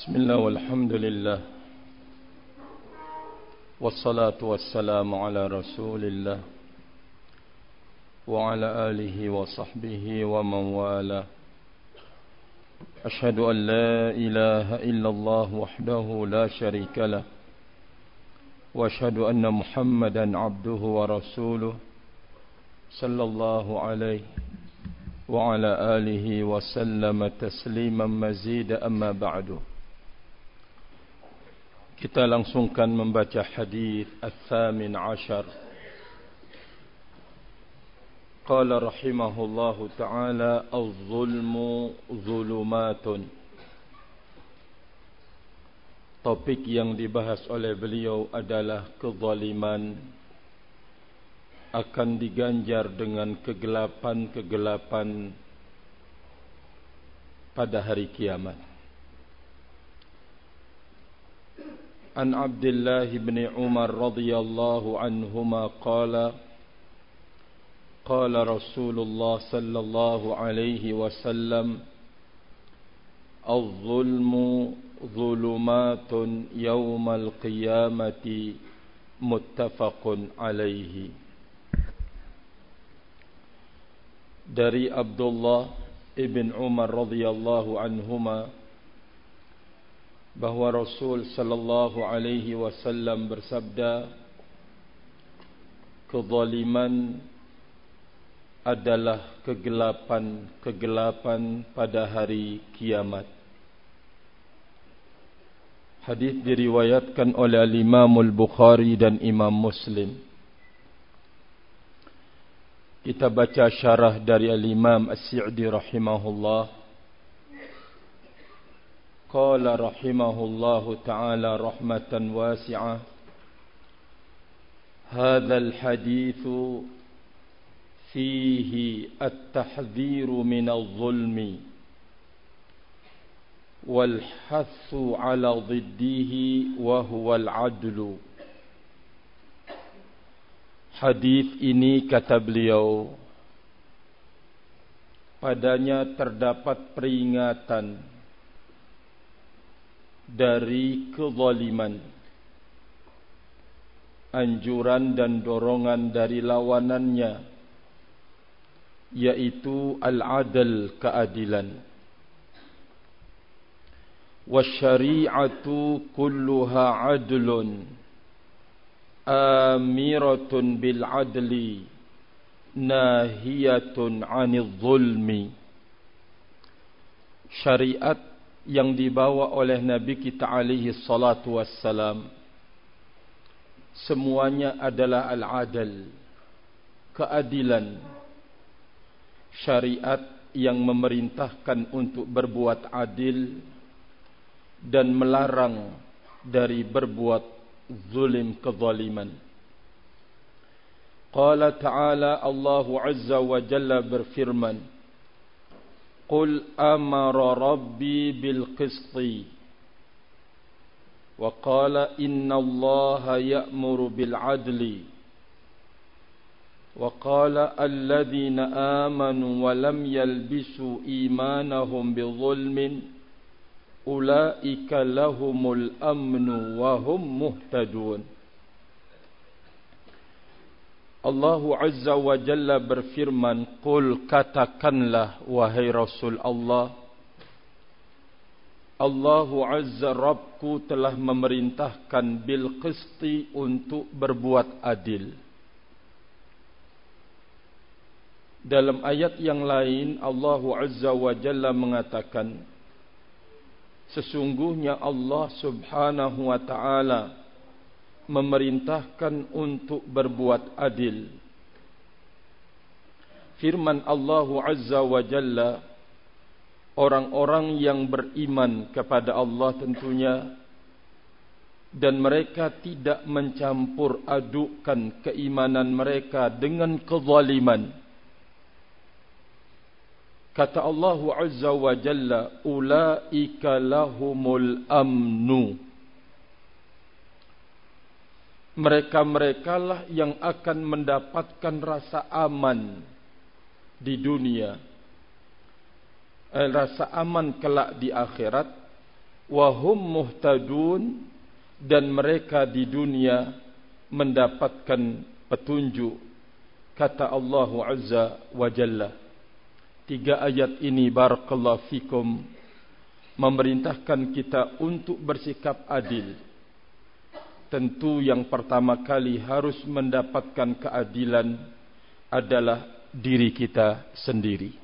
بسم الله والحمد لله والصلاة والسلام على رسول الله وعلى آله وصحبه ومن والاه. أشهد أن لا إله إلا الله وحده لا شريك له وأشهد أن محمدا عبده ورسوله صلى الله عليه وعلى آله وسلم تسليما مزيدا. أما بعد, kita langsungkan membaca hadis al-thamin ashar. Qala rahimahullahu ta'ala, az-zulmu zulumatun. Topik yang dibahas oleh beliau adalah kezaliman akan diganjar dengan kegelapan-kegelapan pada hari kiamat. An Abdullah bin Umar radhiyallahu anhuma qala qala Rasulullah sallallahu alaihi wasallam, az-zulmu zulumatun yawmal qiyamati muttafaqun alaihi. Dari Abdullah ibn Umar radhiyallahu anhuma bahwa Rasul sallallahu alaihi wasallam bersabda, kezaliman adalah kegelapan pada hari kiamat. Hadis diriwayatkan oleh Imam Al-Bukhari dan Imam Muslim. Kita baca syarah dari Al-Imam As-Sa'di rahimahullah. Qala rahimahullahu ta'ala rahmatan wasi'ah, hadzal haditsu fihi at-tahdhiru minadh zulmi wal hathu 'ala dhiddihi wa huwa al-'adlu. Hadis ini, kata beliau, padanya terdapat peringatan dari kezaliman, anjuran dan dorongan dari lawanannya, yaitu al-'adl, keadilan. Wasyari'atu kulluha 'adlun amiratun bil 'adli nahiyatun 'anil zulmi. Syariat yang dibawa oleh Nabi kita alaihi salatu wassalam semuanya adalah al-'adl, keadilan. Syariat yang memerintahkan untuk berbuat adil dan melarang dari berbuat zulim, kezaliman. Qala ta'ala, Allah azza wa jalla berfirman, Qul amara rabbi bil qisti wa qala inna allaha ya'muru bil adli wa qala alladhina amanu wa lam yalbisu imanahum bi dhulmin ulaika lahumul amnu wa hum muhtadun. Allah Azza wa Jalla berfirman, Qul, katakanlah wahai Rasul Allah, Allahu Azza Rabbku telah memerintahkan bil qisti, untuk berbuat adil. Dalam ayat yang lain Allah Azza wa Jalla mengatakan, sesungguhnya Allah Subhanahu wa ta'ala memerintahkan untuk berbuat adil. Firman Allah Azza wa Jalla, orang-orang yang beriman kepada Allah tentunya, dan mereka tidak mencampur adukkan keimanan mereka dengan kezaliman. Kata Allah Azza wa Jalla, ulaika lahumul amnu. Mereka-mereka lah yang akan mendapatkan rasa aman di dunia, rasa aman kelak di akhirat, wa hum muhtadun, dan mereka di dunia mendapatkan petunjuk. Kata Allah Azza wa Jalla. 3 ayat ini barakallahu fikum memerintahkan kita untuk bersikap adil. Tentu yang pertama kali harus mendapatkan keadilan adalah diri kita sendiri.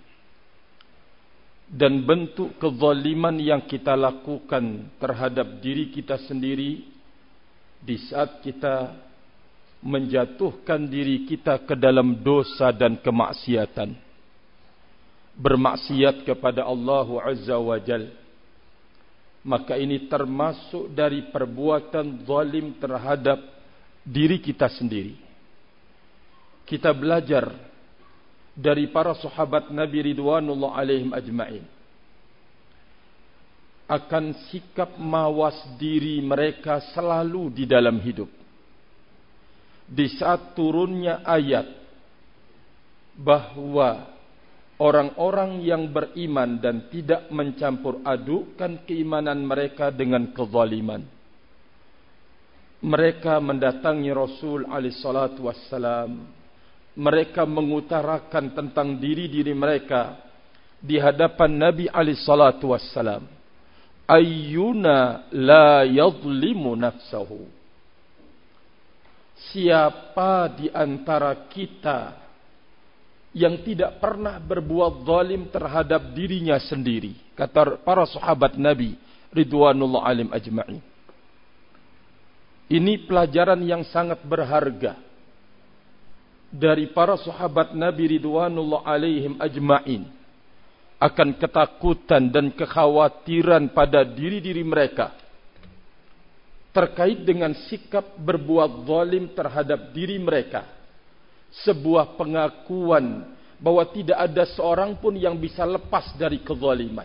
Dan bentuk kezaliman yang kita lakukan terhadap diri kita sendiri di saat kita menjatuhkan diri kita ke dalam dosa dan kemaksiatan, bermaksiat kepada Allah Azza wa Jalla, maka ini termasuk dari perbuatan zalim terhadap diri kita sendiri. Kita belajar dari para sahabat Nabi ridwanullah alaihim ajma'in akan sikap mawas diri mereka selalu di dalam hidup. Di saat turunnya ayat bahwa orang-orang yang beriman dan tidak mencampur adukkan keimanan mereka dengan kezaliman, mereka mendatangi Rasul alaihi salatu wassalam. Mereka mengutarakan tentang diri-diri mereka di hadapan Nabi alaihi salatu wassalam. Ayyuna la yadhlimu nafsahu. Siapa di antara kita yang tidak pernah berbuat zalim terhadap dirinya sendiri? Kata para sahabat Nabi ridwanullah alaihim ajma'in. Ini pelajaran yang sangat berharga dari para sahabat Nabi ridwanullah alaihim ajma'in akan ketakutan dan kekhawatiran pada diri-diri mereka terkait dengan sikap berbuat zalim terhadap diri mereka. Sebuah pengakuan bahwa tidak ada seorang pun yang bisa lepas dari kezaliman.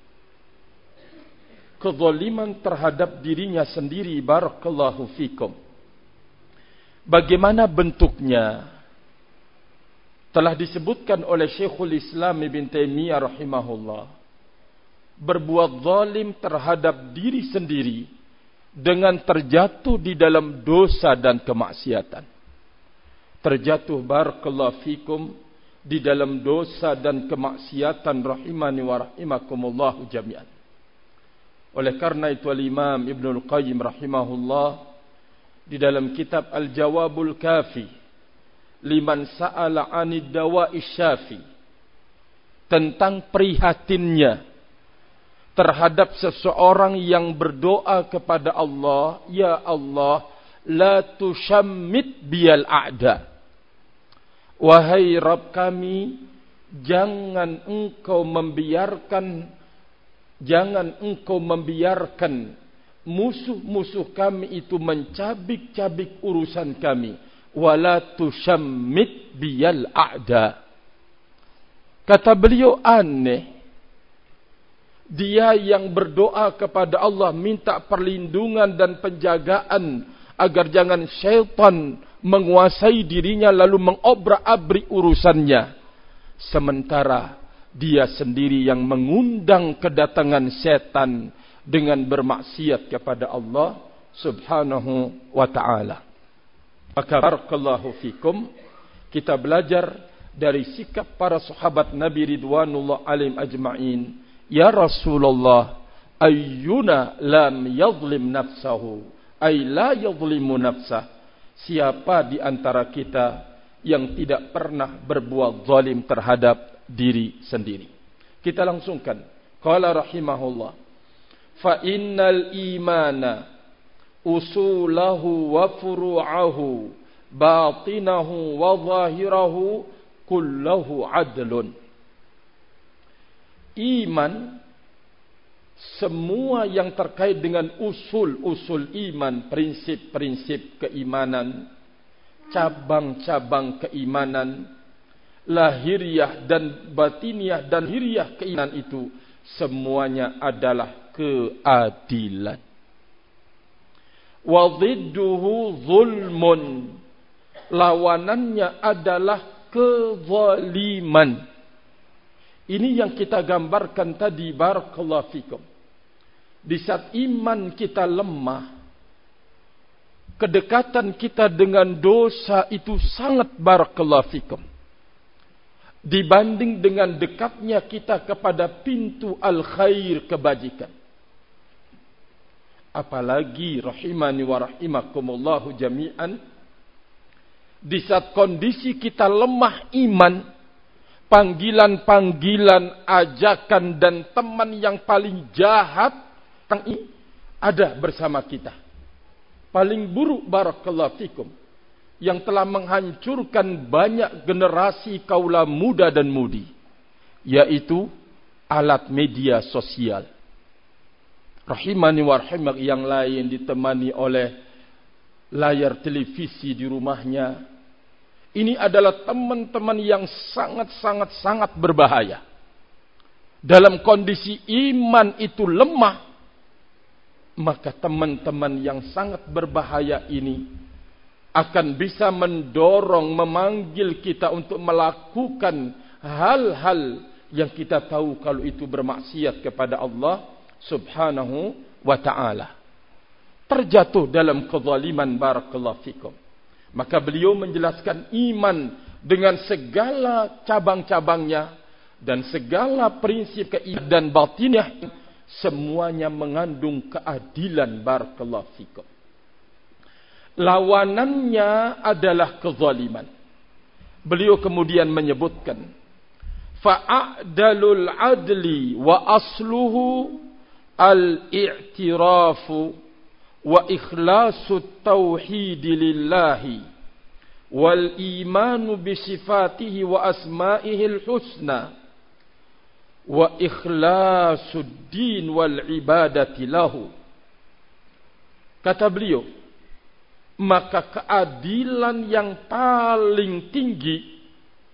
Kezaliman terhadap dirinya sendiri, barakallahu fikum. Bagaimana bentuknya? Telah disebutkan oleh Syekhul Islam Ibn Taimiyah rahimahullah, berbuat zalim terhadap diri sendiri dengan terjatuh di dalam dosa dan kemaksiatan. Terjatuh barakallahu fikum di dalam dosa dan kemaksiatan rahimani wa rahimakumullah jami'an. Oleh karena itu Al-Imam Ibnul Qayyim rahimahullah di dalam kitab Al-Jawabul Kafi liman sa'ala 'anid dawa'i syafi, tentang prihatinnya terhadap seseorang yang berdoa kepada Allah, ya Allah, la tushammit biyal a'da. Wahai Rabb kami, jangan engkau membiarkan musuh-musuh kami itu mencabik-cabik urusan kami. Wala tushammit biyal a'da. Kata beliau, aneh, dia yang berdoa kepada Allah minta perlindungan dan penjagaan agar jangan syaitan menguasai dirinya lalu mengobrak-abrik urusannya, sementara dia sendiri yang mengundang kedatangan setan dengan bermaksiat kepada Allah subhanahu wa ta'ala. Maka barakallahu fikum, kita belajar dari sikap para sahabat Nabi ridwanullah alaihim ajma'in. Ya Rasulullah, ayyuna lam yadhlim nafsahu, ay la yadhlimu nafsah. Siapa di antara kita yang tidak pernah berbuat zalim terhadap diri sendiri? Kita langsungkan. Qala rahimahullah, fa innal imana usulahu wa furu'ahu batinahu wa zahirahu kullahu adlun. Iman, semua yang terkait dengan usul-usul iman, prinsip-prinsip keimanan, cabang-cabang keimanan, lahiriah dan batiniah dan hiriah keimanan itu semuanya adalah keadilan. Wa dhidduhu zulmun, lawanannya adalah kezaliman. Ini yang kita gambarkan tadi, barakallahu fikum. Di saat iman kita lemah, kedekatan kita dengan dosa itu sangat barakallahu fikum, dibanding dengan dekatnya kita kepada pintu al-khair, kebajikan. Apalagi rahimani wa rahimakumullahu jami'an, di saat kondisi kita lemah iman, panggilan-panggilan, ajakan dan teman yang paling jahat ada bersama kita. Paling buruk barakallahu fikum, yang telah menghancurkan banyak generasi kaula muda dan mudi, yaitu alat media sosial. Rahimani wa rahimak, yang lain ditemani oleh layar televisi di rumahnya. Ini adalah teman-teman yang sangat berbahaya. Dalam kondisi iman itu lemah, maka teman-teman yang sangat berbahaya ini akan bisa mendorong, memanggil kita untuk melakukan hal-hal yang kita tahu kalau itu bermaksiat kepada Allah subhanahu wa ta'ala. Terjatuh dalam kezaliman barakallahu fikum. Maka beliau menjelaskan iman dengan segala cabang-cabangnya dan segala prinsip keimanan dan batinnya, semuanya mengandung keadilan barakallahu fikum. Lawanannya adalah kezaliman. Beliau kemudian menyebutkan, fa'adalul adli wa asluhu al-i'tirafu wa ikhlasu tauhid lillahi wal imanu bi sifatihi wa asma'ihi al-husna wa ikhlasu din wal ibadati lahu. Kata beliau, maka keadilan yang paling tinggi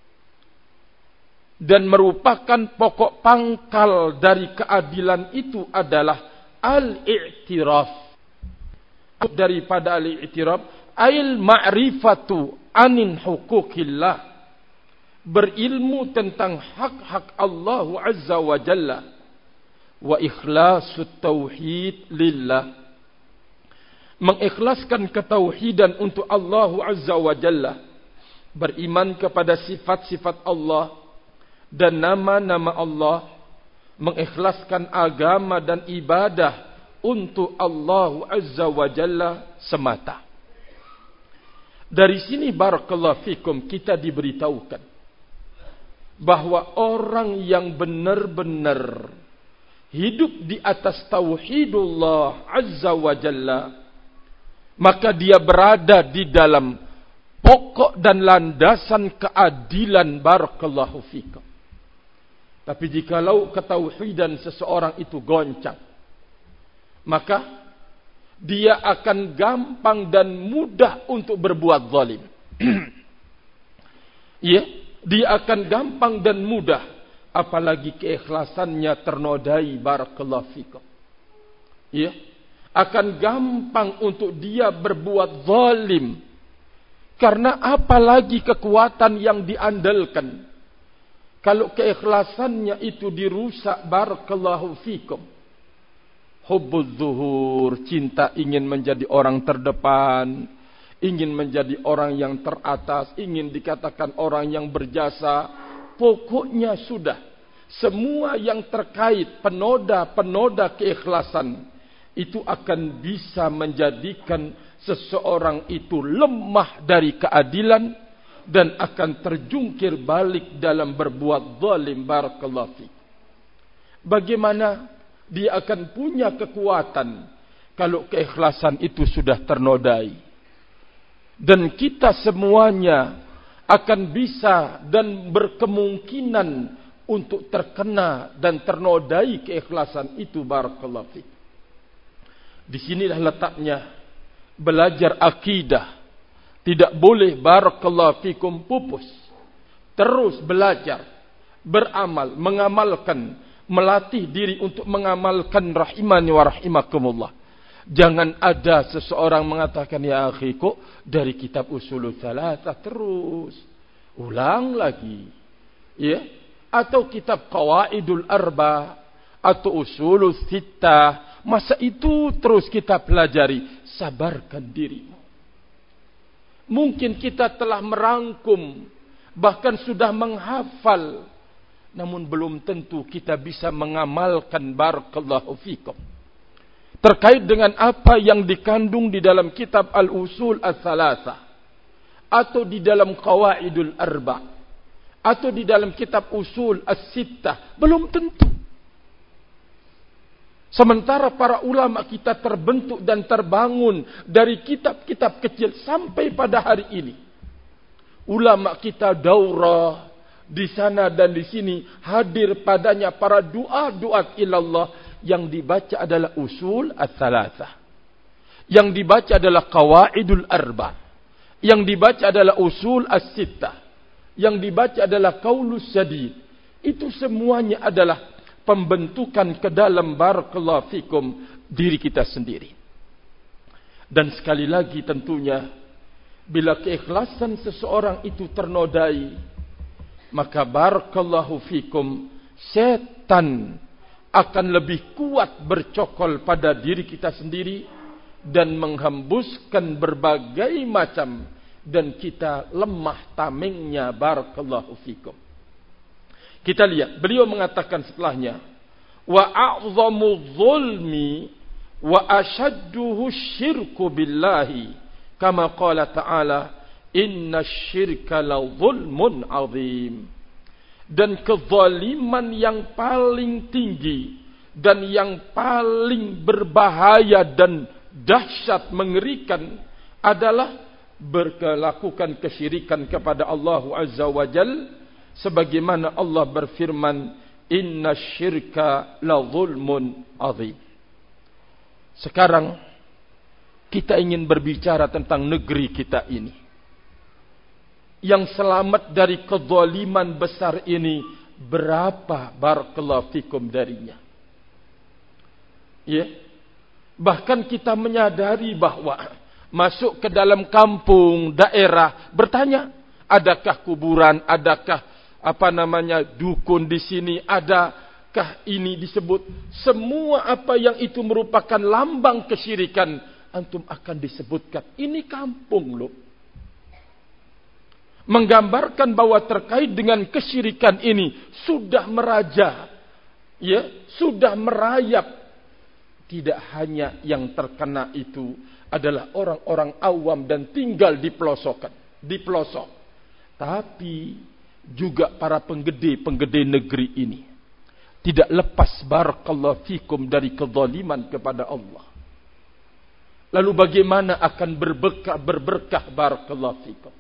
dan merupakan pokok pangkal dari keadilan itu adalah al-i'tiraf. Daripada al-i'tiraf, ail ma'rifatu anin hukukillah, berilmu tentang hak-hak Allah Azza wa Jalla, wa ikhlasu tauhid lillah, mengikhlaskan ketauhidan untuk Allah Azza wa Jalla, beriman kepada sifat-sifat Allah dan nama-nama Allah, mengikhlaskan agama dan ibadah untuk Allah Azza wa Jalla semata. Dari sini barakallahu fikum kita diberitahukan bahwa orang yang benar-benar hidup di atas tauhidullah Azza wa Jalla, maka dia berada di dalam pokok dan landasan keadilan barakallahu fikum. Tapi jikalau ketauhidan seseorang itu goncang, maka dia akan gampang dan mudah untuk berbuat zalim. Ya, dia akan gampang dan mudah, apalagi keikhlasannya ternodai barakallahu fikum. Ya, akan gampang untuk dia berbuat zalim. Karena apalagi kekuatan yang diandalkan, kalau keikhlasannya itu dirusak barakallahu fikum. Hubbuz zuhur, cinta ingin menjadi orang terdepan, ingin menjadi orang yang teratas, ingin dikatakan orang yang berjasa. Pokoknya sudah, semua yang terkait penoda-penoda keikhlasan itu akan bisa menjadikan seseorang itu lemah dari keadilan dan akan terjungkir balik dalam berbuat zalim barakallahu fiik. Bagaimana dia akan punya kekuatan kalau keikhlasan itu sudah ternodai? Dan kita semuanya akan bisa dan berkemungkinan untuk terkena dan ternodai keikhlasan itu barakallahu fiik. Di sinilah letaknya belajar akidah. Tidak boleh barakallahu fikum pupus. Terus belajar, beramal, mengamalkan, melatih diri untuk mengamalkan rahimani wa rahimakumullah. Jangan ada seseorang mengatakan, ya akhi, kok dari kitab usulul tsalatsa terus ulang lagi, ya? Atau kitab qawaidul arba atau usulul sittah Masa itu terus kita pelajari. Sabarkan dirimu. Mungkin kita telah merangkum, bahkan sudah menghafal, namun belum tentu kita bisa mengamalkan barakallahu fikum. Terkait dengan apa yang dikandung di dalam kitab Al-Usul Ats-Tsalatsah, atau di dalam Qawaidul Arba', atau di dalam kitab Usul As-Sittah, belum tentu. Sementara para ulama kita terbentuk dan terbangun dari kitab-kitab kecil sampai pada hari ini. Ulama kita daurah di sana dan di sini, hadir padanya para duat ilallah. Yang dibaca adalah Usul Ats-Tsalatsah. Yang dibaca adalah Qawaidul Arba'. Yang dibaca adalah Usul As-Sittah. Yang dibaca adalah Qaulus Sadid. Itu semuanya adalah pembentukan ke dalam barakallahu fikum diri kita sendiri. Dan sekali lagi tentunya, bila keikhlasan seseorang itu ternodai, maka barakallahu fikum, setan akan lebih kuat bercokol pada diri kita sendiri dan menghembuskan berbagai macam, dan kita lemah tamengnya barakallahu fikum. Kita lihat, beliau mengatakan setelahnya, wa a'zamu zulmi wa ashadduhu syirku billahi, kama qala ta'ala, inna syirka la zulmun azim. Dan kezaliman yang paling tinggi dan yang paling berbahaya dan dahsyat mengerikan adalah melakukan kesyirikan kepada Allah Azza wa Jalla. Sebagaimana Allah berfirman, inna syirka la zulmun azim. Sekarang kita ingin berbicara tentang negeri kita ini. Yang selamat dari kezaliman besar ini, berapa barakallahu fikum darinya? Ya. Bahkan kita menyadari bahwa masuk ke dalam kampung, daerah, bertanya, adakah kuburan, adakah dukun di sini, adakah ini disebut? Semua apa yang itu merupakan lambang kesyirikan, antum akan disebutkan. Ini kampung loh. Menggambarkan bahwa terkait dengan kesyirikan ini sudah meraja, ya, sudah merayap. Tidak hanya yang terkena itu adalah orang-orang awam dan tinggal di pelosok, tapi juga para penggede negeri ini tidak lepas barakallahu fikum dari kezaliman kepada Allah. Lalu bagaimana akan berberkah barakallahu fikum?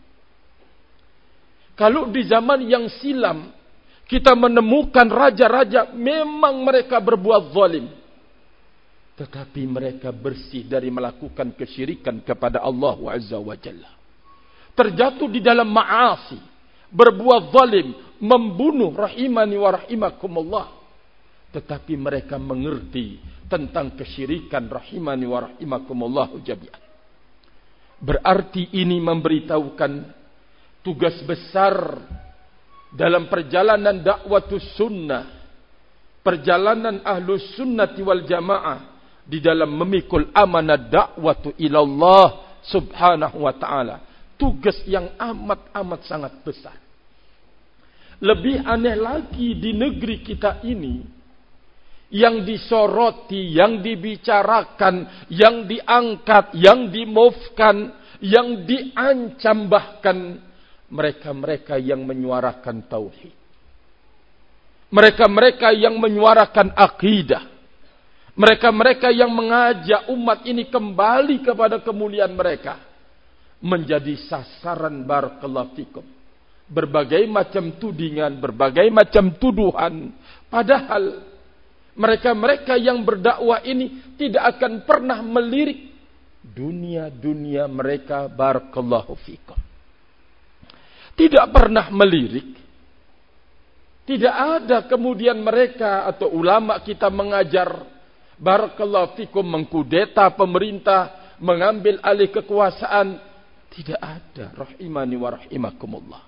Kalau di zaman yang silam kita menemukan raja-raja memang mereka berbuat zalim, tetapi mereka bersih dari melakukan kesyirikan kepada Allah Azza wa Jalla. Terjatuh di dalam ma'asi, berbuat zalim, membunuh, rahimani wa rahimakumullah. Tetapi mereka mengerti tentang kesyirikan, rahimani wa rahimakumullah jami'an. Berarti ini memberitahukan tugas besar dalam perjalanan dakwatus sunnah, perjalanan ahlus sunnati wal jamaah di dalam memikul amanah dakwatu ilallah subhanahu wa ta'ala. Tugas yang amat sangat besar. Lebih aneh lagi di negeri kita ini, yang disoroti, yang dibicarakan, yang diangkat, yang dimufkan, yang diancam bahkan mereka-mereka yang menyuarakan tauhid. Mereka-mereka yang menyuarakan akidah. Mereka-mereka yang mengajak umat ini kembali kepada kemuliaan mereka. Menjadi sasaran barakallahu fikum. Berbagai macam tudingan, berbagai macam tuduhan. Padahal mereka-mereka yang berdakwah ini tidak akan pernah melirik dunia mereka barakallahu fikum. Tidak pernah melirik. Tidak ada kemudian mereka atau ulama kita mengajar barakallahu fikum mengkudeta pemerintah, mengambil alih kekuasaan. Tidak ada, rahimani wa rahimakumullah.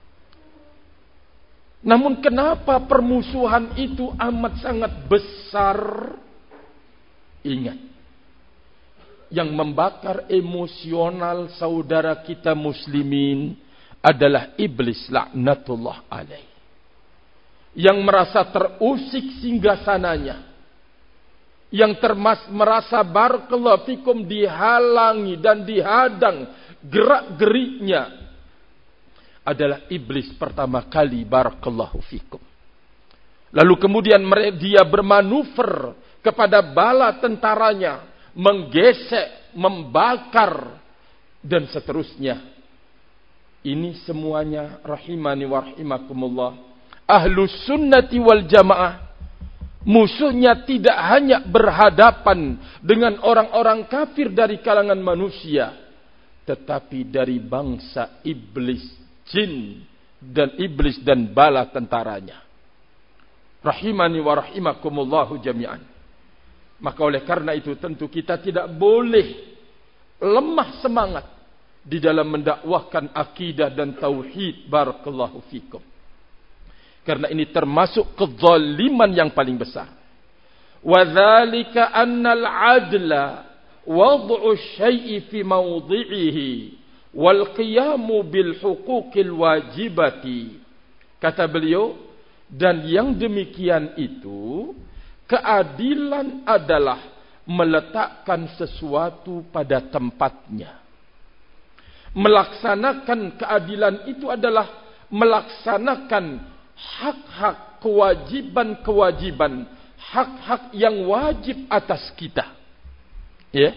Namun kenapa permusuhan itu amat sangat besar? Ingat, yang membakar emosional saudara kita muslimin adalah iblis laknatullah alaih. Yang merasa terusik singgasananya, yang merasa barakallahu fikum dihalangi dan dihadang gerak-geriknya, adalah iblis pertama kali barakallahu fikum. Lalu kemudian dia bermanuver kepada bala tentaranya, menggesek, membakar, dan seterusnya. Ini semuanya rahimani wa rahimakumullah. Ahlus sunnati wal jamaah, musuhnya tidak hanya berhadapan dengan orang-orang kafir dari kalangan manusia, tetapi dari bangsa iblis, jin, dan iblis dan bala tentaranya. Rahimani wa rahimakumullahu jami'an. Maka oleh karena itu tentu kita tidak boleh lemah semangat di dalam mendakwahkan akidah dan tauhid barakallahu fikum. Karena ini termasuk kezaliman yang paling besar. Wa dzalika annal adla wad'u syai'i fi mawdhi'ihi wal qiyamu bil huquqil wajibati. Kata beliau, dan yang demikian itu, keadilan adalah meletakkan sesuatu pada tempatnya. Melaksanakan keadilan itu adalah melaksanakan hak-hak, kewajiban-kewajiban, hak-hak yang wajib atas kita. Ya.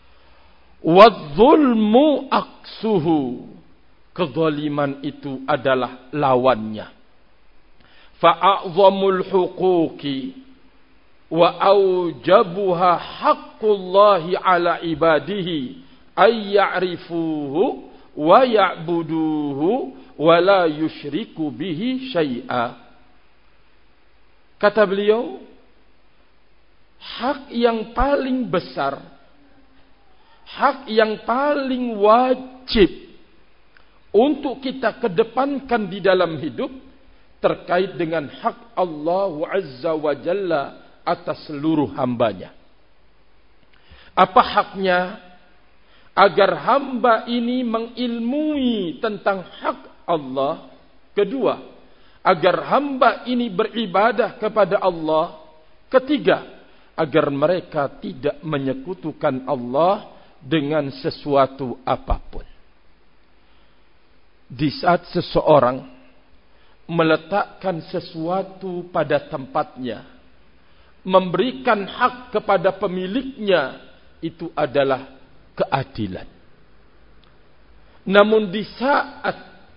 Wadzulmu aksuhu. Kezaliman itu adalah lawannya. Fa'a'zamul huquqi wa aujabuha haqqullahi ala ibadihi ay ya'rifuhu wa ya'buduhu wa la yushriku bihi syai'a. Kata beliau, hak yang paling besar, hak yang paling wajib untuk kita kedepankan di dalam hidup terkait dengan hak Allah Azza wa Jalla atas seluruh hambanya. Apa haknya? Agar hamba ini mengilmui tentang hak Allah. Kedua, agar hamba ini beribadah kepada Allah. Ketiga, agar mereka tidak menyekutukan Allah dengan sesuatu apapun. Di saat seseorang meletakkan sesuatu pada tempatnya, memberikan hak kepada pemiliknya, itu adalah keadilan. Namun di saat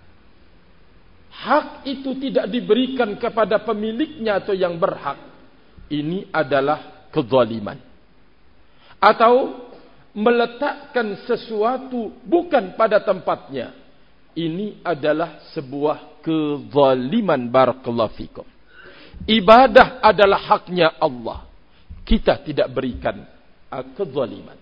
hak itu tidak diberikan kepada pemiliknya atau yang berhak, ini adalah kezaliman. Atau meletakkan sesuatu bukan pada tempatnya, ini adalah sebuah kezaliman barakallahu fikum. Ibadah adalah haknya Allah. Kita tidak berikan kezaliman.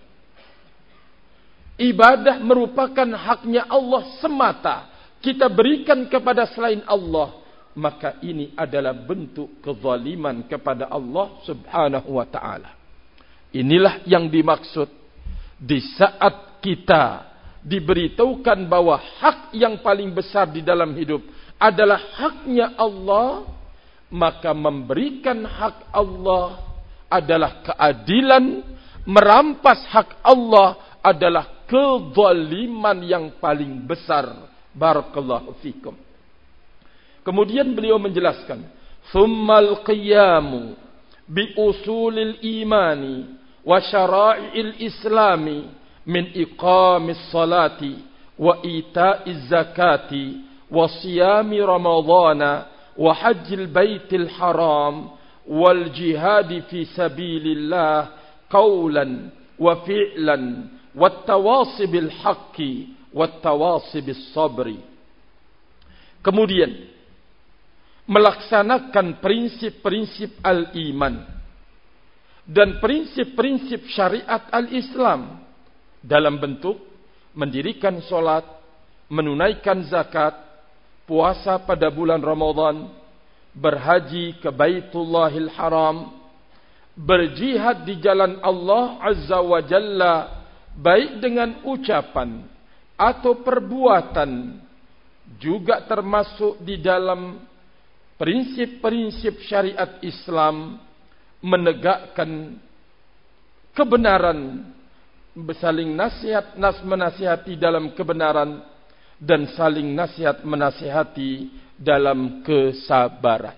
Ibadah merupakan haknya Allah semata. Kita berikan kepada selain Allah, maka ini adalah bentuk kezaliman kepada Allah Subhanahu wa ta'ala. Inilah yang dimaksud di saat kita diberitahukan bahwa hak yang paling besar di dalam hidup adalah haknya Allah, maka memberikan hak Allah adalah keadilan, merampas hak Allah adalah kezaliman yang paling besar. Barakallahu fikum. Kemudian beliau menjelaskan, "Tsummal qiyamu bi usulil imani wa syara'il islami min iqamis salati wa ita'iz zakati wa siyami ramadhana wa hajjil baitil haram wal jihadi fi sabilillah qawlan wa fi'lan wat tawasi bil haqqi wat tawasi bis sabri." Kemudian melaksanakan prinsip-prinsip al-iman dan prinsip-prinsip syariat al-Islam dalam bentuk mendirikan solat, menunaikan zakat, puasa pada bulan Ramadan, berhaji ke Baitullahil Haram, berjihad di jalan Allah Azza wa Jalla, baik dengan ucapan atau perbuatan, juga termasuk di dalam prinsip-prinsip syariat Islam, menegakkan kebenaran, saling nasihat menasihati dalam kebenaran, dan saling nasihat menasihati dalam kesabaran.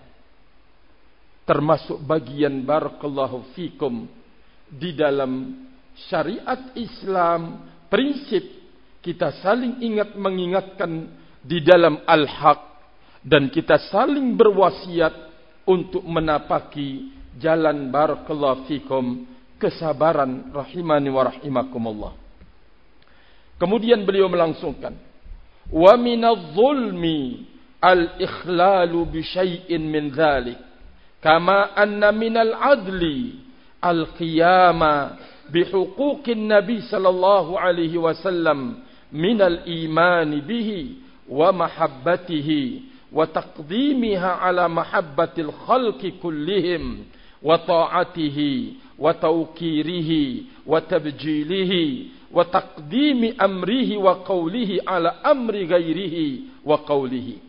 Termasuk bagian barakallahu fikum di dalam syariat Islam, prinsip kita saling ingat mengingatkan di dalam al-haq, dan kita saling berwasiat untuk menapaki jalan barakallahu fikum kesabaran rahimani wa rahimakumullah. Kemudian beliau melangsungkan, wa minadh zulmi al-ikhlalu bi syai'in min dzalik, kama anna minal adli al-qiyama bi huquqin nabi sallallahu alaihi wasallam minal imani bihi wa mahabbatihi wa taqdimiha ala mahabbatil khalqi kullihim wa ta'atihi wa tawqirihi wa tabjilihi wa taqdimi amrihi wa qawlihi ala amri ghairihi wa qawlihi.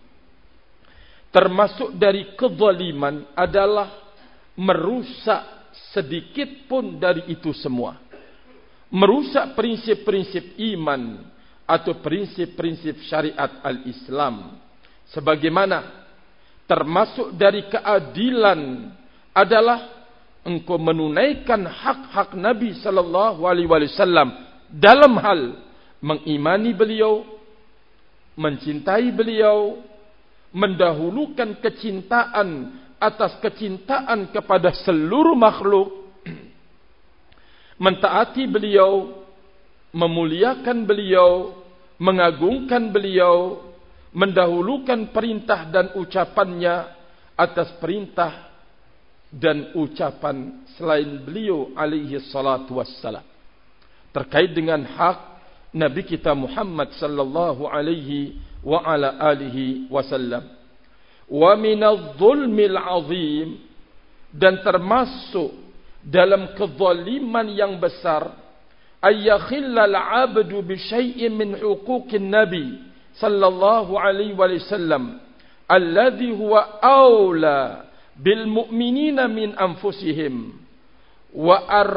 Termasuk dari kezaliman adalah merusak sedikit pun dari itu semua, merusak prinsip-prinsip iman atau prinsip-prinsip syariat al-Islam. Sebagaimana termasuk dari keadilan adalah engkau menunaikan hak-hak Nabi sallallahu alaihi wasallam dalam hal mengimani beliau, mencintai beliau, mendahulukan kecintaan atas kecintaan kepada seluruh makhluk, mentaati beliau, memuliakan beliau, mengagungkan beliau, mendahulukan perintah dan ucapannya atas perintah dan ucapan selain beliau alaihi salatu wassalam, terkait dengan hak Nabi kita Muhammad sallallahu alaihi wa ala alihi wasallam. Wa minadh zulmil azim, dan termasuk dalam kezaliman yang besar, ayyakhillal abdu bi syai'in min huquqin nabi sallallahu alaihi wasallam alladhi huwa aula bil mu'minina min anfusihim wa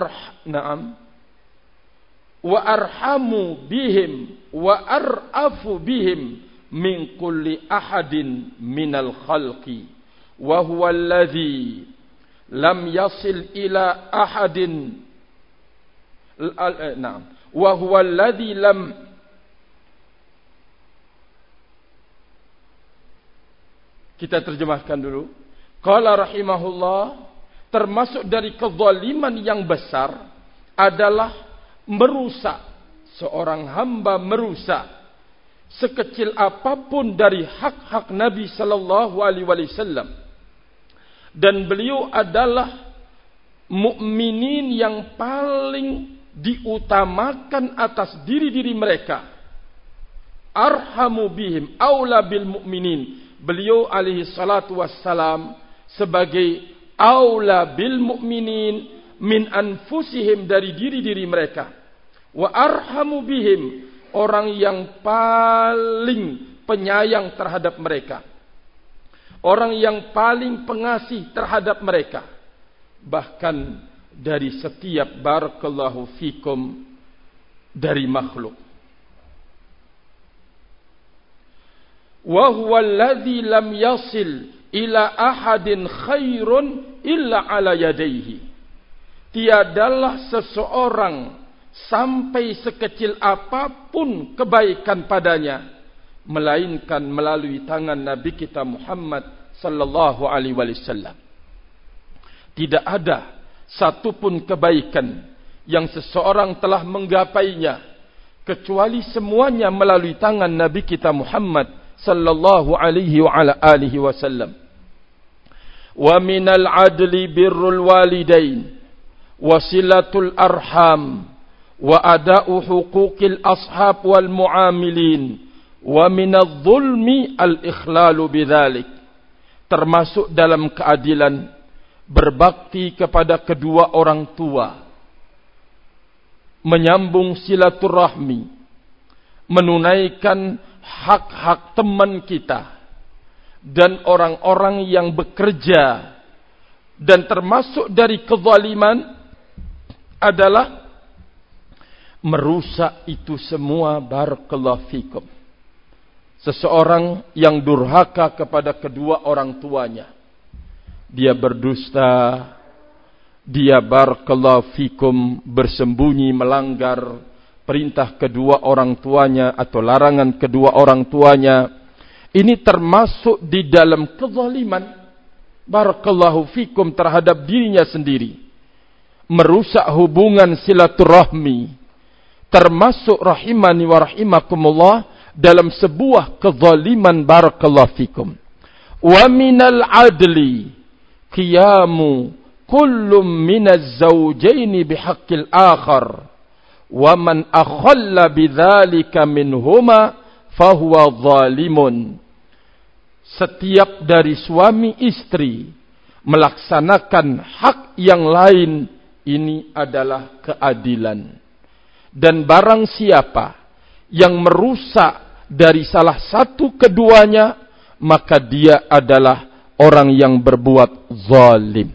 arhamu bihim wa arafu bihim min kulli ahadin minal khalqi wa huwa alladhi lam yasil ila ahadin wa huwa alladhi lam kita terjemahkan dulu. Qala rahimahullah, termasuk dari kezaliman yang besar adalah merusak, seorang hamba merusak sekecil apapun dari hak-hak Nabi sallallahu alaihi wasallam, dan beliau adalah mukminin yang paling diutamakan atas diri-diri mereka. Arhamu bihim aula bil mukminin, beliau alaihi salatu wassalam sebagai aula bil mukminin min anfusihim, dari diri-diri mereka. Wa arhamu bihim, orang yang paling penyayang terhadap mereka, orang yang paling pengasih terhadap mereka, bahkan dari setiap barakallahu fikum dari makhluk. Wa huwa alladhi lam yasil ila ahadin khairun illa ala yadayhi, tiadalah seseorang sampai sekecil apapun kebaikan padanya melainkan melalui tangan Nabi kita Muhammad sallallahu alaihi wasallam. Tidak ada satupun kebaikan yang seseorang telah menggapainya kecuali semuanya melalui tangan Nabi kita Muhammad sallallahu alaihi wa ala alihi wasallam. Wa minal adli birrul walidain wa silatul arham wa ada'u huquqil ashab wal muamilin wa minadh zulmi al ikhlalu bidzalik. Termasuk dalam keadilan berbakti kepada kedua orang tua, menyambung silaturahmi, menunaikan hak-hak teman kita dan orang-orang yang bekerja, dan termasuk dari kezaliman adalah merusak itu semua. Barakallahu fikum. Seseorang yang durhaka kepada kedua orang tuanya, dia berdusta, dia barakallahu fikum bersembunyi melanggar perintah kedua orang tuanya atau larangan kedua orang tuanya. Ini termasuk di dalam kezaliman barakallahu fikum terhadap dirinya sendiri, merusak hubungan silaturahmi, termasuk rahimani wa rahimakumullah dalam sebuah kezaliman barakallahu fikum. Wa minal adli qiyamu kullum minaz zawjaini bihaqqil akhar wa man akhalla bidzalika minhuma fahuwa zalimun. Setiap dari suami istri melaksanakan hak yang lain, ini adalah keadilan. Dan barang siapa yang merusak dari salah satu keduanya, maka dia adalah orang yang berbuat zalim.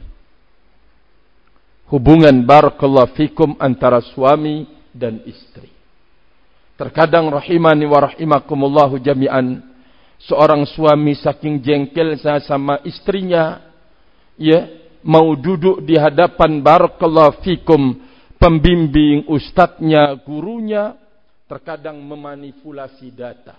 Hubungan barakallahu fikum antara suami dan istri. Terkadang rahimani wa rahimakumullahu jami'an, seorang suami saking jengkel sama istrinya, ya, mau duduk di hadapan barakallahu fikum pembimbing, ustadznya, gurunya, terkadang memanipulasi data.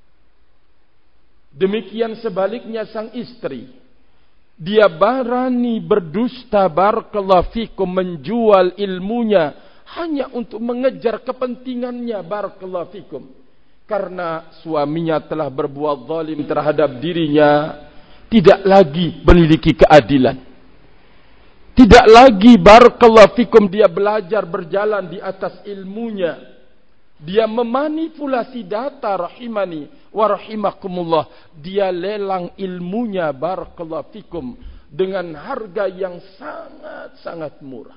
Demikian sebaliknya sang istri, dia berani berdusta barakallahu fikum, menjual ilmunya hanya untuk mengejar kepentingannya barakallahu fikum. Karena suaminya telah berbuat zalim terhadap dirinya, tidak lagi memiliki keadilan. Tidak lagi barakallahu fikum dia belajar berjalan di atas ilmunya. Dia memanipulasi data rahimani wa rahimakumullah. Dia lelang ilmunya barakallahu fikum dengan harga yang sangat-sangat murah.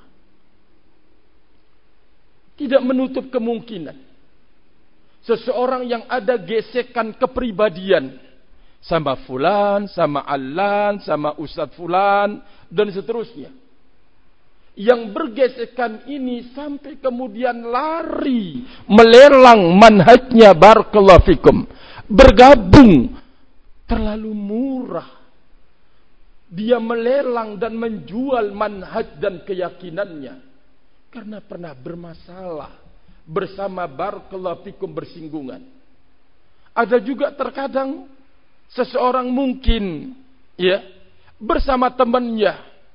Tidak menutup kemungkinan seseorang yang ada gesekan kepribadian sama fulan, sama alan, sama ustadz fulan, dan seterusnya, yang bergesekan ini sampai kemudian lari melelang manhajnya barakallahu fikum, bergabung, terlalu murah. Dia melelang dan menjual manhaj dan keyakinannya karena pernah bermasalah bersama barakallahu fikum bersinggungan. Ada juga terkadang seseorang mungkin ya bersama temannya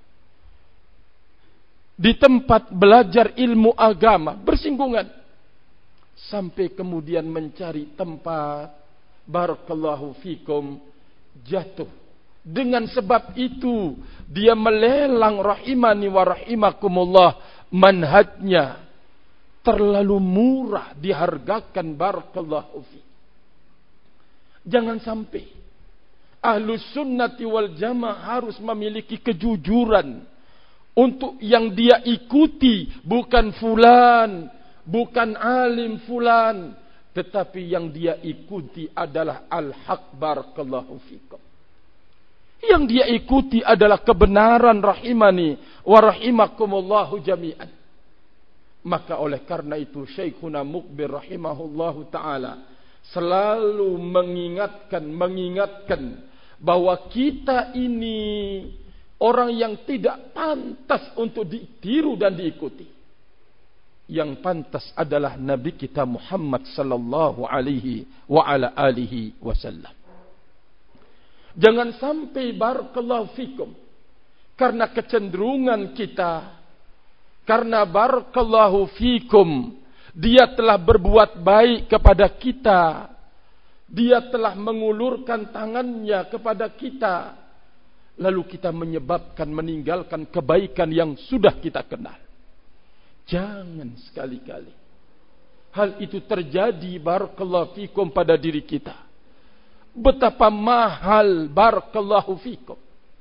di tempat belajar ilmu agama bersinggungan, sampai kemudian mencari tempat barakallahu fikum jatuh. Dengan sebab itu dia melelang rahimani wa rahimakumullah manhajnya, terlalu murah dihargakan barakallahu fi. Jangan sampai Ahlus Sunnati wal Jamaah harus memiliki kejujuran untuk yang dia ikuti, bukan fulan, bukan alim fulan, tetapi yang dia ikuti adalah al-haq barakallahu fikum. Yang dia ikuti adalah kebenaran rahimani wa rahimakumullahu jami'an. Maka oleh karena itu Syekhuna Mukbir rahimahullahu ta'ala selalu mengingatkan bahwa kita ini orang yang tidak pantas untuk ditiru dan diikuti. Yang pantas adalah Nabi kita Muhammad sallallahu alaihi wa ala alihi wasallam. Jangan sampai barakallahu fikum karena kecenderungan kita, karena barakallahu fikum dia telah berbuat baik kepada kita, dia telah mengulurkan tangannya kepada kita, lalu kita meninggalkan kebaikan yang sudah kita kenal. Jangan sekali-kali hal itu terjadi barakallahu fikum pada diri kita. Betapa mahal barakallahu fikum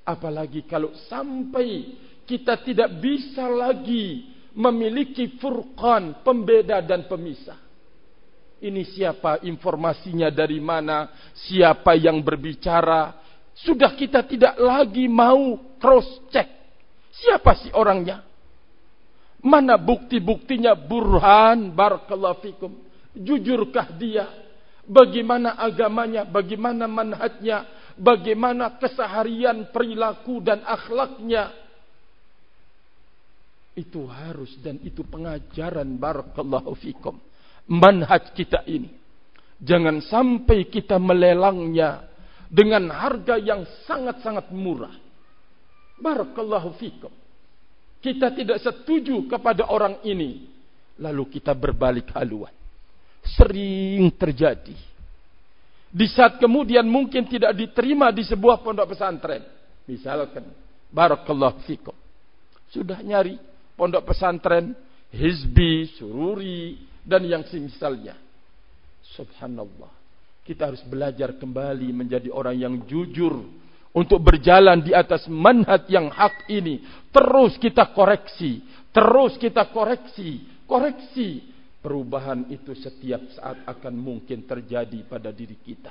Apalagi kalau sampai kita tidak bisa lagi memiliki furqan, pembeda dan pemisah. Ini siapa, informasinya dari mana, siapa yang berbicara. Sudah kita tidak lagi mau cross check. Siapa sih orangnya? Mana bukti-buktinya? Burhan, barakallahu fikum. Jujurkah dia? Bagaimana agamanya? Bagaimana manhajnya? Bagaimana keseharian, perilaku dan akhlaknya? Itu harus, dan itu pengajaran barakallahu fikum. Manhaj kita ini. Jangan sampai kita melelangnya dengan harga yang sangat-sangat murah. Barakallahu fikum. Kita tidak setuju kepada orang ini, lalu kita berbalik haluan. Sering terjadi. Di saat kemudian mungkin tidak diterima di sebuah pondok pesantren. Misalkan, barakallahu fikum, sudah nyari pondok pesantren, hizbi, sururi, dan yang semisalnya. Subhanallah. Kita harus belajar kembali menjadi orang yang jujur untuk berjalan di atas manhaj yang hak ini. Terus kita koreksi. Terus kita koreksi. Koreksi. Perubahan itu setiap saat akan mungkin terjadi pada diri kita.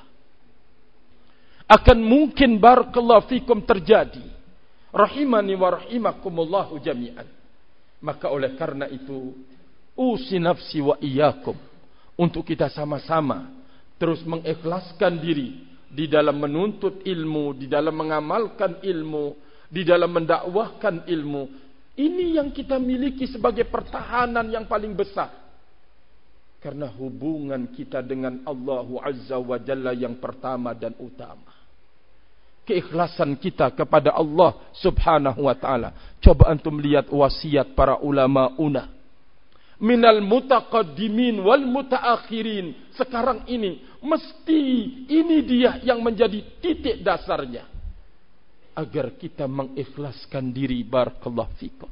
Akan mungkin barakallahu fikum terjadi. Rahimani wa rahimakumullahu jami'an. Maka oleh karena itu, usi nafsi wa iyyakum, untuk kita sama-sama terus mengikhlaskan diri di dalam menuntut ilmu, di dalam mengamalkan ilmu, di dalam mendakwahkan ilmu. Ini yang kita miliki sebagai pertahanan yang paling besar. Karena hubungan kita dengan Allah Azza wa Jalla yang pertama dan utama. Keikhlasan kita kepada Allah Subhanahu wa ta'ala. Coba antum lihat wasiat para ulama-una. Minal mutaqaddimin wal mutaakhirin. Sekarang ini, mesti ini dia yang menjadi titik dasarnya. Agar kita mengikhlaskan diri, barakallahu fikum.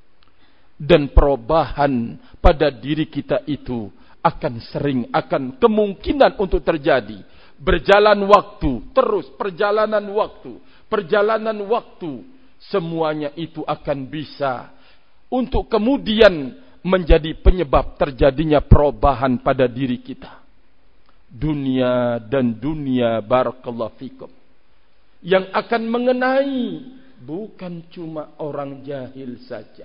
Dan perubahan pada diri kita itu akan kemungkinan untuk terjadi. Berjalan waktu, terus perjalanan waktu, semuanya itu akan bisa untuk kemudian menjadi penyebab terjadinya perubahan pada diri kita. Dunia dan dunia, barakallahu fikum, yang akan mengenai bukan cuma orang jahil saja.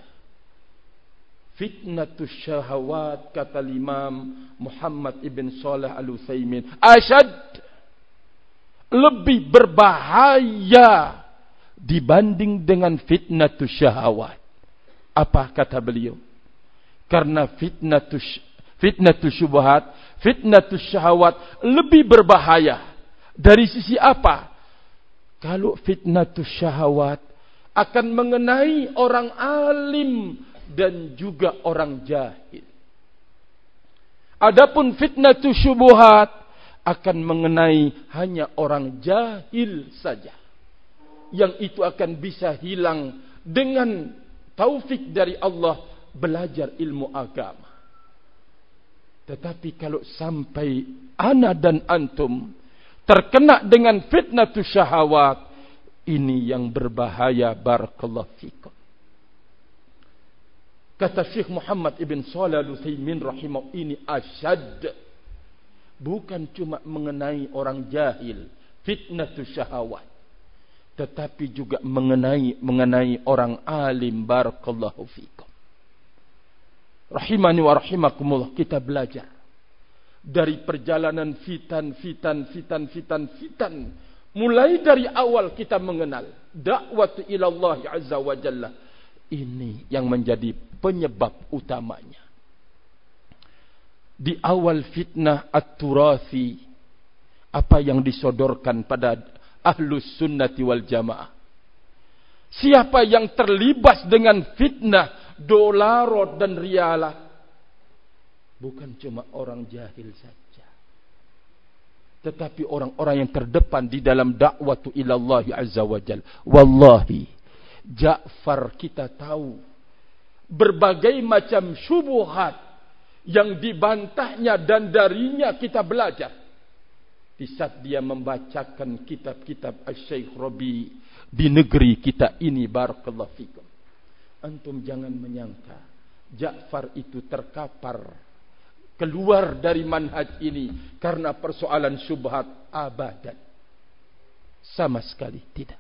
Fitnatus syahawat, kata Imam Muhammad ibn Shalih al-Utsaimin, asyad, lebih berbahaya dibanding dengan fitnatus syahawat. Apa kata beliau? Karena fitnatus syubhat, fitnatus syahawat lebih berbahaya. Dari sisi apa? Kalau fitnatus syahawat akan mengenai orang alim dan juga orang jahil. Adapun fitnatus syubhat akan mengenai hanya orang jahil saja. Yang itu akan bisa hilang dengan taufik dari Allah belajar ilmu agama. Tetapi kalau sampai ana dan antum terkena dengan fitnatus syahawat, ini yang berbahaya, barakallahu fikum. Kata Syekh Muhammad ibn Shalih al-Utsaimin rahimah, ini asyad, bukan cuma mengenai orang jahil fitnatus syahawat, tetapi juga mengenai orang alim, barakallahu fikum. Rahimani wa rahimakumullah. Kita belajar dari perjalanan fitan. Mulai dari awal kita mengenal dakwah ilallah azza wa jalla. Ini yang menjadi penyebab utamanya. Di awal fitnah at-turathi, apa yang disodorkan pada ahlus sunnati wal jamaah. Siapa yang terlibat dengan fitnah dolarot dan rialah, bukan cuma orang jahil saja, tetapi orang-orang yang terdepan di dalam dakwah ilallah azza wa jalla. Wallahi, Ja'far kita tahu berbagai macam syubhat yang dibantahnya dan darinya kita belajar. Di saat dia membacakan kitab-kitab Asy-Syaikh Rabi di negeri kita ini. Barakallahu fikum. Antum jangan menyangka Ja'far itu terkapar, keluar dari manhaj ini karena persoalan syubhat. Abadan. Sama sekali tidak.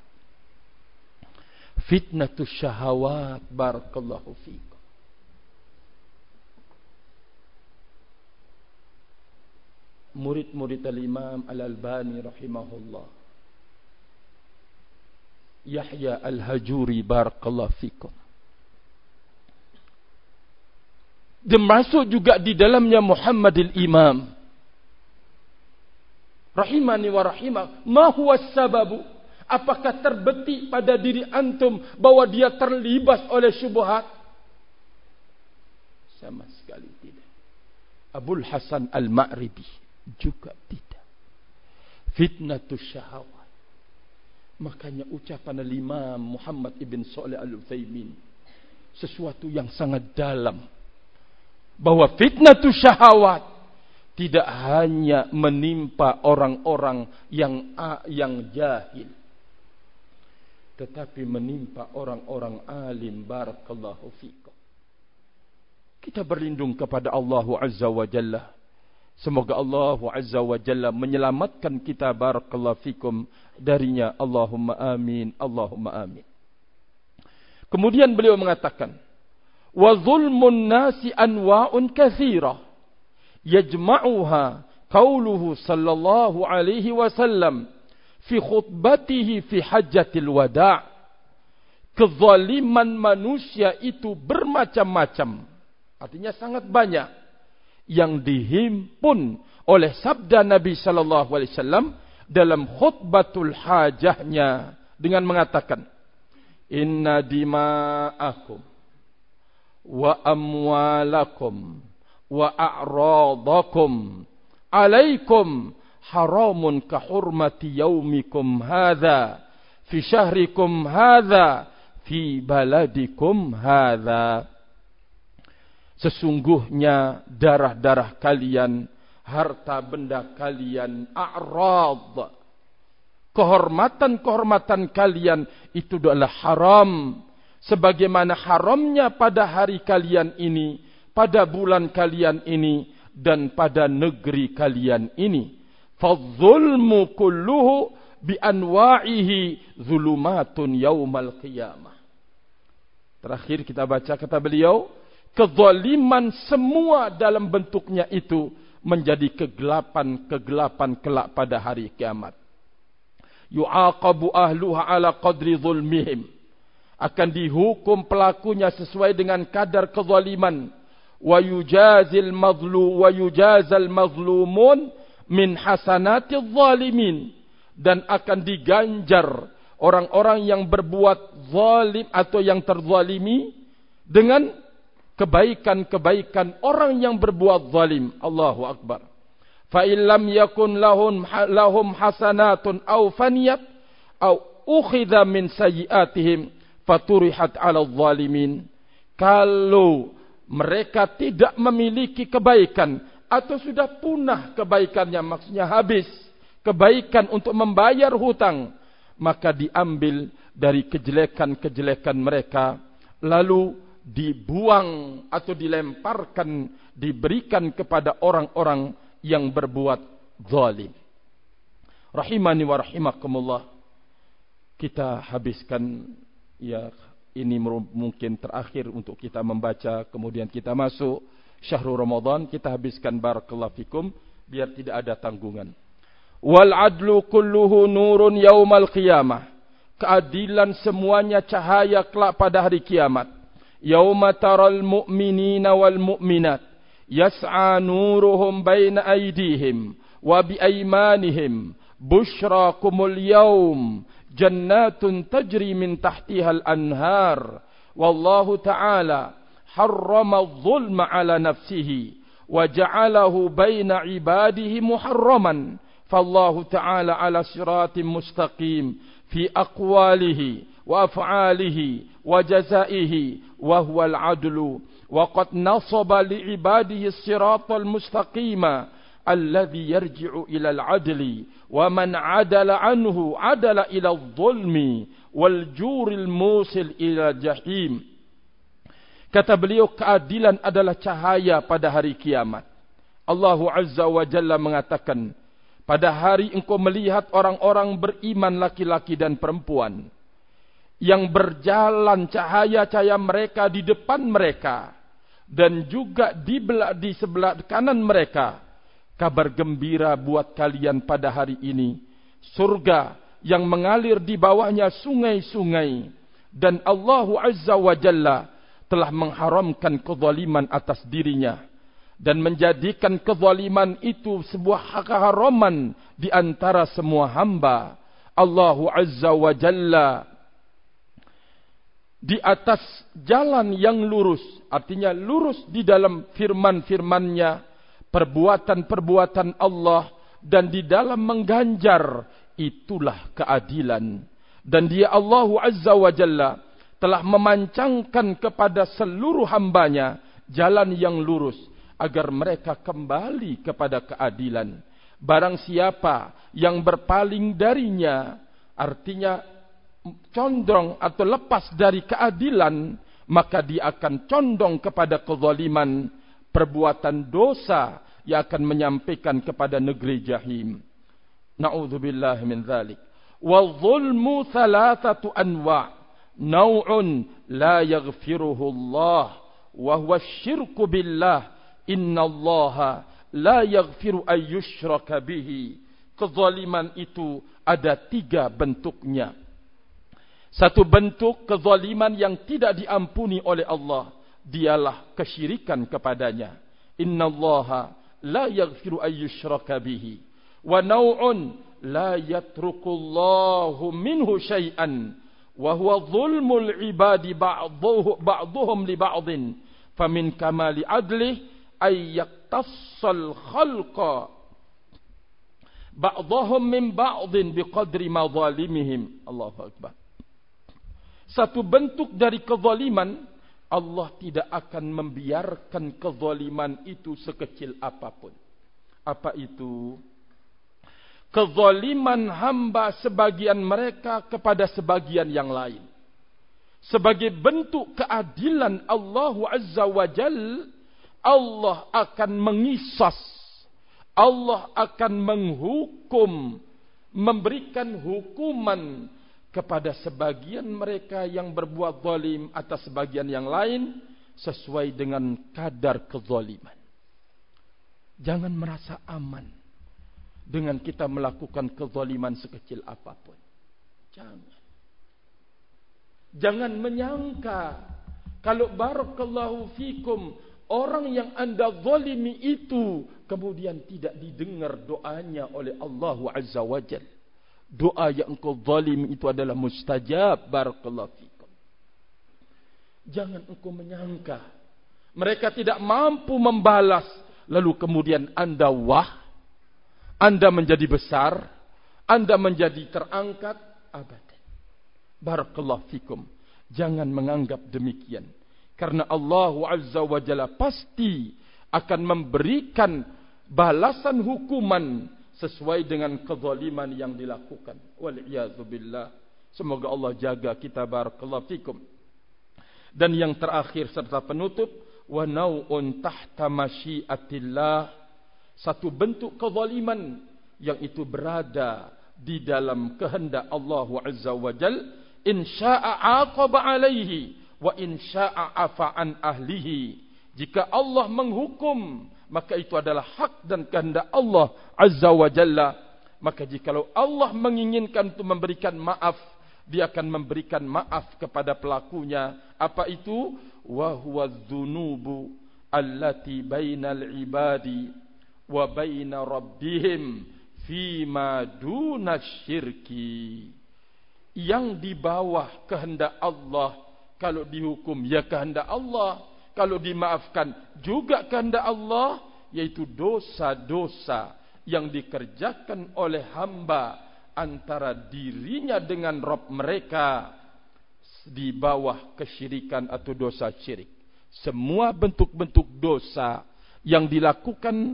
Fitnatus syahawat. Barakallahu fikum. Murid-murid al-Imam Al-Albani rahimahullah, Yahya Al-Hajuri, barakallahu fikum, termasuk juga di dalamnya Muhammad al-Imam rahimani wa rahimah. Ma huwa sababu? Apakah terbetik pada diri antum bahwa dia terlibat oleh syubhat? Sama sekali tidak. Abul Hasan Al-Ma'ribi juga tidak. Fitnatus syahawat. Makanya ucapan Imam Muhammad ibn Shalih Al-Utsaimin sesuatu yang sangat dalam, bahwa fitnatus syahawat tidak hanya menimpa orang-orang yang jahil, tetapi menimpa orang-orang alim. Barakallahu fikum. Kita berlindung kepada Allah Azza wa Jalla. Semoga Allah Azza wa Jalla menyelamatkan kita, barakallahu fikum, darinya. Allahumma amin, Allahumma amin. Kemudian beliau mengatakan, wa zulmun nasi anwa'un katsira yajma'uha qauluhu sallallahu alaihi wasallam fi khutbatihi fi hajjatil wada'. Kezaliman manusia itu bermacam-macam, artinya sangat banyak, yang dihimpun oleh sabda Nabi sallallahu alaihi wasallam dalam khutbatul hajahnya dengan mengatakan, inna dima'akum wa amwalakum wa a'radakum alaikum haramun ka hurmati yaumikum hadza fi syahrikum hadza fi baladikum hadza. Sesungguhnya darah-darah kalian, harta benda kalian, a'rad, kehormatan-kehormatan kalian itu adalah haram, sebagaimana haramnya pada hari kalian ini, pada bulan kalian ini, dan pada negeri kalian ini. Fadh-dhulmu kulluhu bi anwa'ihi zulumatun yaumal qiyamah. Terakhir kita baca kata beliau, kezaliman semua dalam bentuknya itu menjadi kegelapan-kegelapan kelak pada hari kiamat. Yu'aqabu ahluha ala qadri zulmihim. Akan dihukum pelakunya sesuai dengan kadar kezaliman. Wa yujazal mazlumun min hasanatiz zalimin. Dan akan diganjar orang-orang yang berbuat zalim atau yang terzalimi dengan kebaikan-kebaikan orang yang berbuat zalim. Allahu Akbar. Fa illam yakun lahum hasanatun aw faniyat aw ukhidha min sayyiatihim faturihat 'ala zalimin. Kalau mereka tidak memiliki kebaikan atau sudah punah kebaikannya, maksudnya habis kebaikan untuk membayar hutang, maka diambil dari kejelekan-kejelekan mereka lalu dibuang atau dilemparkan, diberikan kepada orang-orang yang berbuat zalim. Rahimani wa rahimakumullah. Kita habiskan, ya ini mungkin terakhir untuk kita membaca, kemudian kita masuk Syahrul Ramadan. Kita habiskan, barakallahu fikum, biar tidak ada tanggungan. Wal adlu kulluhu nurun yaumal qiyamah. Keadilan semuanya cahaya kelak pada hari kiamat. Yauma taral mu'minina wal mu'minat yas'a nuruhum baina aydihim wa bi aymanihim bushrakumul yawm jannatun tajri min tahtiha al-anhar wallahu ta'ala harrama adh-dhulma 'ala nafsihi wa ja'alahu baina ibadihi muharraman fallahu ta'ala 'ala siratin mustaqim fi aqwalihi wa af'alihi wa jazaihi wa huwal adlu wa qad nasaba li ibadihi as-siratal mustaqima alladhi yarji'u ila al-'adli wa man 'adala anhu 'adala ila adh-dhulmi wal juril musil ila jahim. Kata beliau, keadilan adalah cahaya pada hari kiamat. Allah Azza wa Jalla mengatakan, pada hari engkau melihat orang-orang beriman laki-laki dan perempuan yang berjalan cahaya-cahaya mereka di depan mereka dan juga di sebelah kanan mereka. Kabar gembira buat kalian pada hari ini, surga yang mengalir di bawahnya sungai-sungai, dan Allah Azza wa Jalla telah mengharamkan kezaliman atas dirinya dan menjadikan kezaliman itu sebuah keharaman di antara semua hamba. Allah Azza wa Jalla di atas jalan yang lurus, artinya lurus di dalam firman-firmannya, perbuatan-perbuatan Allah, dan di dalam mengganjar, itulah keadilan. Dan dia Allah Azza wa Jalla telah memancangkan kepada seluruh hambanya jalan yang lurus, agar mereka kembali kepada keadilan. Barang siapa yang berpaling darinya, artinya condong atau lepas dari keadilan, maka dia akan condong kepada kezaliman, perbuatan dosa yang akan menyampaikan kepada negeri jahim. Na'udzubillah min dzalik. Wal zulmu thalathatu anwa'. Naw'un la yaghfiruhu Allah wa huwa syirku billah. Innallaha la yaghfiru ay yushraka bihi. Kezaliman itu ada 3 bentuknya. Satu bentuk kezaliman yang tidak diampuni oleh Allah, dialah kesyirikan kepadanya. Innallaha la yaghfiru ay yushraka bihi. Wa naw'un la yatrukullahu minhu syai'an wa huwa zulmul ibadi ba'dhuhum li ba'dhin famin kamali adlih ay yaktassal khalqa ba'dhum min ba'dhin biqadri madzalimihim. Allahu akbar. Satu bentuk dari kezaliman, Allah tidak akan membiarkan kezaliman itu sekecil apapun. Apa itu? Kezaliman hamba sebagian mereka kepada sebagian yang lain. Sebagai bentuk keadilan Allah Azza wa Jal, Allah akan mengisas, Allah akan menghukum, memberikan hukuman kepada sebagian mereka yang berbuat zalim atas sebagian yang lain sesuai dengan kadar kezaliman. Jangan merasa aman dengan kita melakukan kezaliman sekecil apapun. Jangan menyangka kalau barakallahu fikum orang yang anda zalimi itu kemudian tidak didengar doanya oleh Allah Azza wa Jalla. Doa yang engkau zalim itu adalah mustajab. Barakallahu fikum. Jangan engkau menyangka mereka tidak mampu membalas, lalu kemudian anda anda menjadi besar, anda menjadi terangkat. Abadan. Barakallahu fikum. Jangan menganggap demikian, karena Allah Azza wa Jalla pasti akan memberikan balasan hukuman sesuai dengan kezaliman yang dilakukan. Wal'iyadzubillah. Semoga Allah jaga kita. Barakallahu fikum. Dan yang terakhir serta penutup, wa nau'un tahta masyiatillah. Satu bentuk kezaliman yang itu berada di dalam kehendak Allah Azza wa Jal. In sya'a aqaba alaihi wa in sya'a afa'an ahlihi. Jika Allah menghukum, maka itu adalah hak dan kehendak Allah Azza wa Jalla. Maka jikalau Allah menginginkan untuk memberikan maaf, dia akan memberikan maaf kepada pelakunya. Apa itu? Wa huwa dzunubu allati bainal ibadi wa baina rabbihim fima dunasyirki. Yang di bawah kehendak Allah, kalau dihukum ya kehendak Allah, kalau dimaafkan juga kehendak Allah, yaitu dosa-dosa yang dikerjakan oleh hamba antara dirinya dengan Rabb mereka di bawah kesyirikan atau dosa syirik. Semua bentuk-bentuk dosa yang dilakukan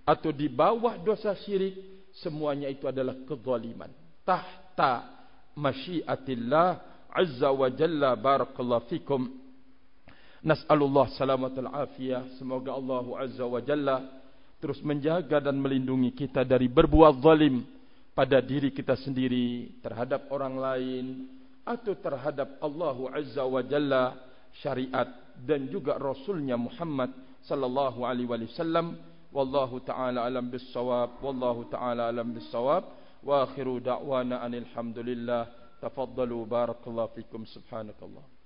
atau di bawah dosa syirik, semuanya itu adalah kezaliman. Tahta masyiatillah azza wa jalla. Barakallahu fikum. Nas'alullah salamatul afiyah. Semoga Allah azza wa jalla terus menjaga dan melindungi kita dari berbuat zalim pada diri kita sendiri, terhadap orang lain, atau terhadap Allah azza wa jalla, syariat dan juga Rasulnya Muhammad sallallahu alaihi wasallam. Wallahu ta'ala alam bis-shawab. Wallahu ta'ala alam bis-shawab. Wa akhiru da'wana anil hamdulillah. Tafaddalu barakallahu fikum. Subhanakallah.